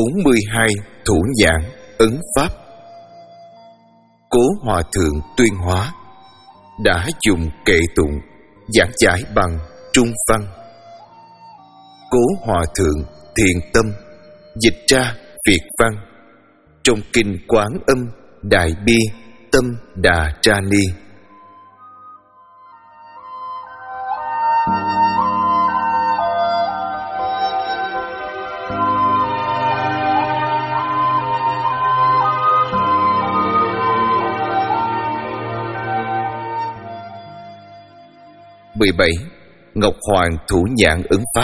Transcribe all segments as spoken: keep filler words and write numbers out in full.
bốn mươi hai thủ nhãn ấn pháp. Cố Hòa Thượng Tuyên Hóa đã dùng kệ tụng giảng giải bằng Trung văn. Cố Hòa Thượng thiền tâm dịch ra Việt văn trong kinh Quán Âm Đại Bi Tâm Đà Tra Ni. mười bảy. Ngọc Hoàng Thủ Nhãn Ứng Pháp.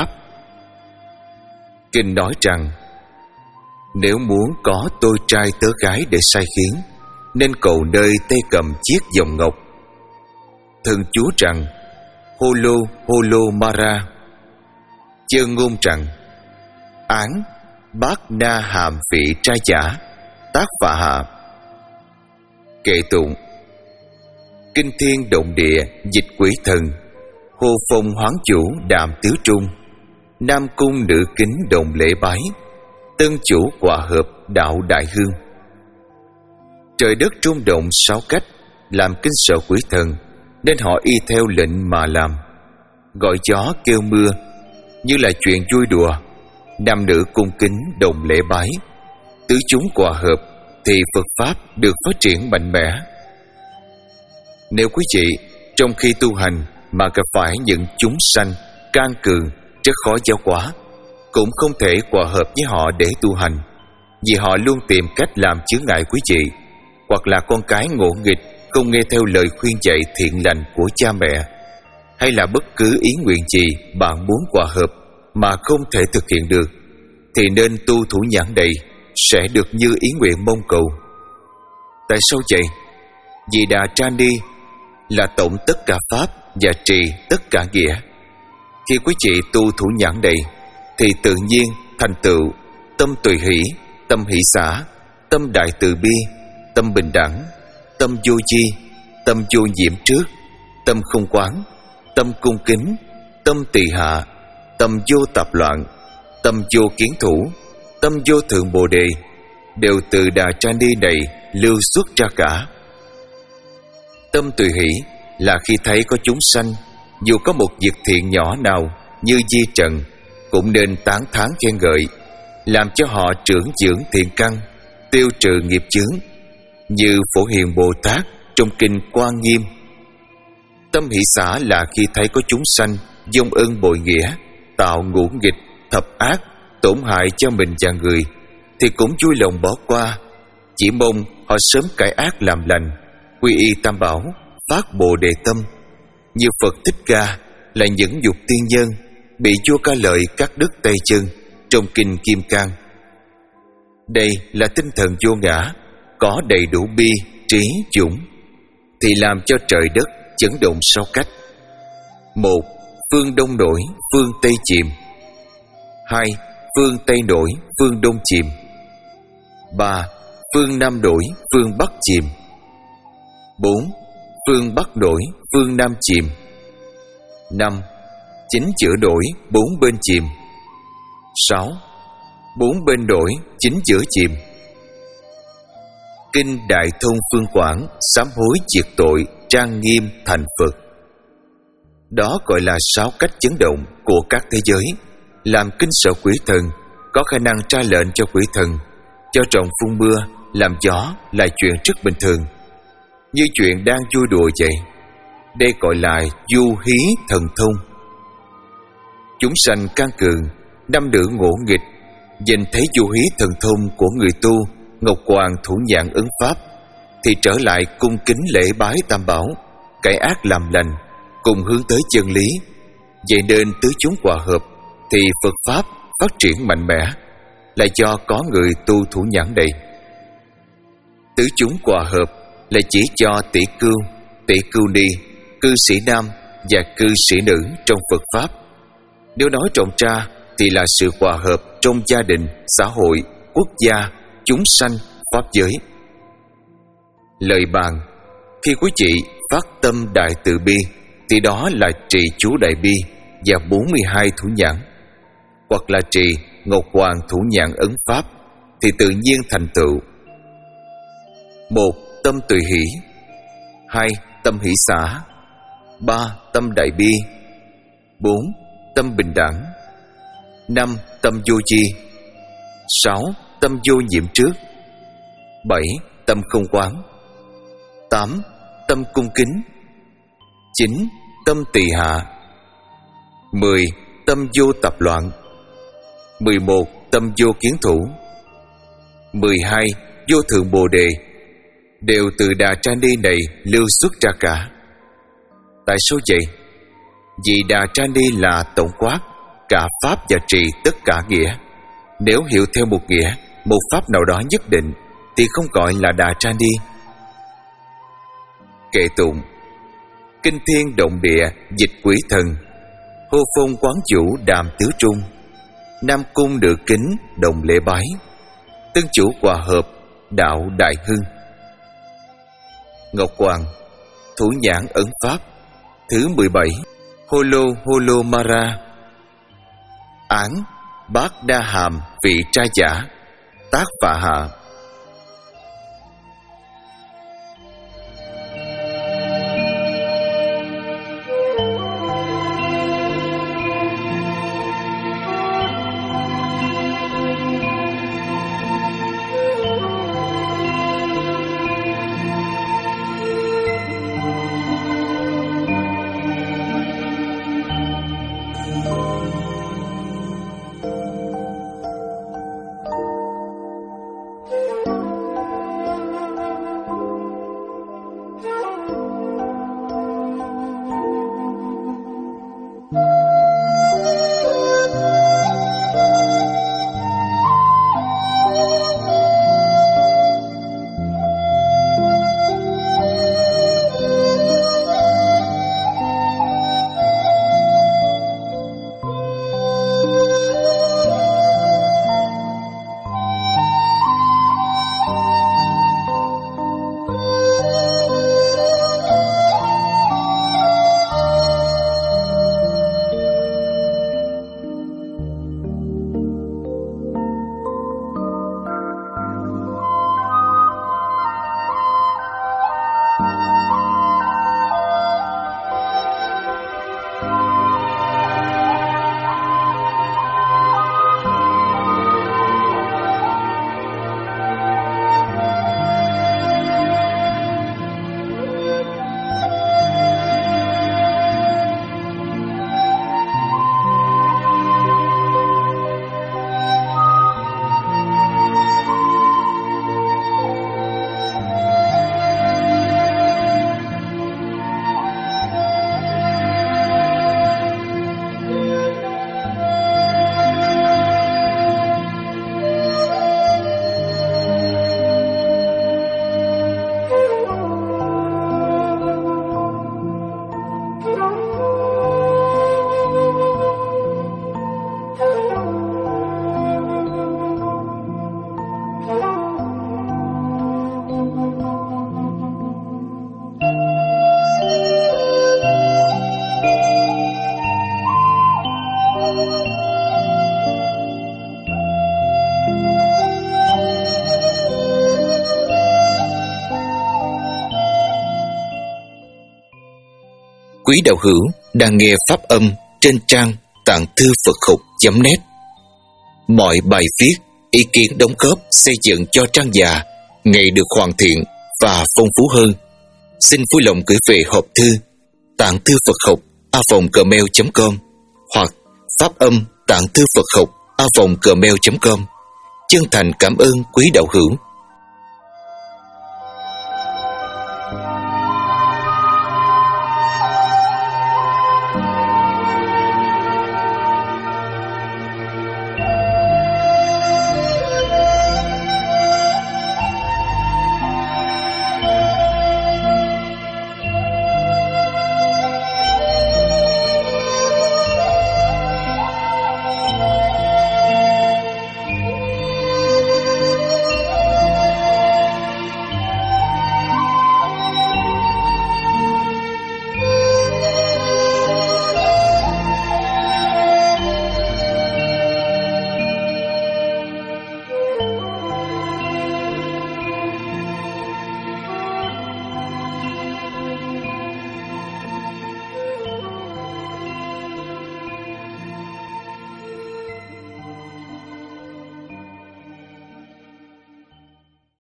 Kinh nói rằng nếu muốn có tôi trai tớ gái để sai khiến, nên cầu nơi tay cầm chiếc vòng ngọc. Thần chú rằng Holo Holo Mara. Chơ ngôn rằng án bát na hàm vị trai giả tác phạ hạ. Kệ tụng kinh thiên động địa dịch quỷ thần, hô phong hoán chủ đạm tứ trung, nam cung nữ kính đồng lễ bái, tân chủ hòa hợp đạo đại hương. Trời đất rung động sáu cách, làm kinh sợ quỷ thần, nên họ y theo lệnh mà làm. Gọi gió kêu mưa như là chuyện vui đùa, nam nữ cung kính đồng lễ bái, tứ chúng hòa hợp, thì Phật pháp được phát triển mạnh mẽ. Nếu quý vị trong khi tu hành mà gặp phải những chúng sanh can cường rất khó giáo hóa, cũng không thể hòa hợp với họ để tu hành, vì họ luôn tìm cách làm chướng ngại quý vị, hoặc là con cái ngỗ nghịch không nghe theo lời khuyên dạy thiện lành của cha mẹ, hay là bất cứ ý nguyện gì bạn muốn hòa hợp mà không thể thực hiện được, thì nên tu thủ nhãn đầy sẽ được như ý nguyện mong cầu. Tại sao vậy? Vì Đà Tra Ni là tổng tất cả pháp và trì tất cả nghĩa. Khi quý vị tu thủ nhãn đầy, thì tự nhiên thành tựu tâm tùy hỷ, tâm hỷ xả, tâm đại từ bi, tâm bình đẳng, tâm vô chi, tâm vô nhiễm trước, tâm không quán, tâm cung kính, tâm tỳ hạ, tâm vô tạp loạn, tâm vô kiến thủ, tâm vô thượng bồ đề, đều từ Đà Tra Ni này lưu xuất ra cả. Tâm tùy hỷ là khi thấy có chúng sanh, dù có một việc thiện nhỏ nào như di trần, cũng nên tán thán khen ngợi, làm cho họ trưởng dưỡng thiện căn, tiêu trừ nghiệp chướng, như Phổ Hiền Bồ Tát trong kinh Quan Nghiêm. Tâm hỷ xả là khi thấy có chúng sanh vong ơn bội nghĩa, tạo ngũ nghịch, thập ác, tổn hại cho mình và người, thì cũng vui lòng bỏ qua, chỉ mong họ sớm cải ác làm lành, quy y tam bảo, phát bồ đề tâm. Như Phật Thích Ca là những dục tiên nhân bị vua Ca Lợi cắt đứt tay chân trong kinh Kim Cang. Đây là tinh thần vô ngã, có đầy đủ bi, trí, dũng, thì làm cho trời đất chấn động sáu cách. Một, phương đông nổi, phương tây chìm. Hai, phương tây nổi, phương đông chìm. Ba, phương nam nổi, phương bắc chìm. Bốn, phương bắc nổi, phương nam chìm. Năm, chính giữa nổi, bốn bên chìm. Sáu, bốn bên nổi, chính giữa chìm. Kinh Đại Thông Phương Quảng sám hối diệt tội, trang nghiêm thành Phật. Đó gọi là sáu cách chấn động của các thế giới, làm kinh sợ quỷ thần, có khả năng ra lệnh cho quỷ thần cho rồng phun mưa, làm gió là chuyện rất bình thường, như chuyện đang vui đùa vậy. Đây gọi là du hí thần thông. Chúng sanh can cường, nam nữ ngỗ nghịch, nhìn thấy du hí thần thông của người tu Ngọc Hoàng Thủ Nhãn Ứng Pháp, thì trở lại cung kính lễ bái tam bảo, cải ác làm lành, cùng hướng tới chân lý. Vậy nên tứ chúng hòa hợp, thì Phật Pháp phát triển mạnh mẽ, là do có người tu thủ nhãn đầy. Tứ chúng hòa hợp là chỉ cho tỷ cưu, tỷ cưu ni, cư sĩ nam và cư sĩ nữ trong Phật Pháp. Nếu nói rộng ra thì là sự hòa hợp trong gia đình, xã hội, quốc gia, chúng sanh, pháp giới. Lời bàn: khi quý vị phát tâm đại từ bi, thì đó là trì chú đại bi và bốn mươi hai thủ nhãn, hoặc là trì Ngọc Hoàng Thủ Nhãn Ấn Pháp thì tự nhiên thành tựu. Một, tâm tùy hỷ. Hai, tâm hỷ xả. Ba, tâm đại bi. Bốn, tâm bình đẳng. Năm, tâm vô chi. Sáu, tâm vô nhiễm trước. Bảy, tâm không quán. Tám, tâm cung kính. Chín, tâm tỳ hạ. Mười, tâm vô tập loạn. Mười một, tâm vô kiến thủ. Mười hai, vô thượng bồ đề. Đều từ Đà Tra Ni này lưu xuất ra cả. Tại sao vậy? Vì Đà Tra Ni là tổng quát cả pháp và trì tất cả nghĩa. Nếu hiểu theo một nghĩa, một pháp nào đó nhất định, thì không gọi là Đà Tra Ni. Kệ tụng. Kinh thiên động địa dịch quỷ thần, hô phong quán chủ đàm tứ trung. Nam cung được kính đồng lễ bái, tân chủ hòa hợp đạo đại hưng. Ngọc Hoàng. Thủ nhãn ấn pháp. Thứ mười bảy. Holo Holo Mara. Án Bát Đa Hàm vị trai giả. Tác Phạ Hạ. Quý đạo hữu đang nghe pháp âm trên trang tạng thư Phật học chấm net. Mọi bài viết, ý kiến đóng góp xây dựng cho trang già ngày được hoàn thiện và phong phú hơn. Xin vui lòng gửi về hộp thư tạng thư Phật học a vòng gmail chấm com hoặc pháp âm tạng thư Phật học a vòng gmail chấm com. Chân thành cảm ơn quý đạo hữu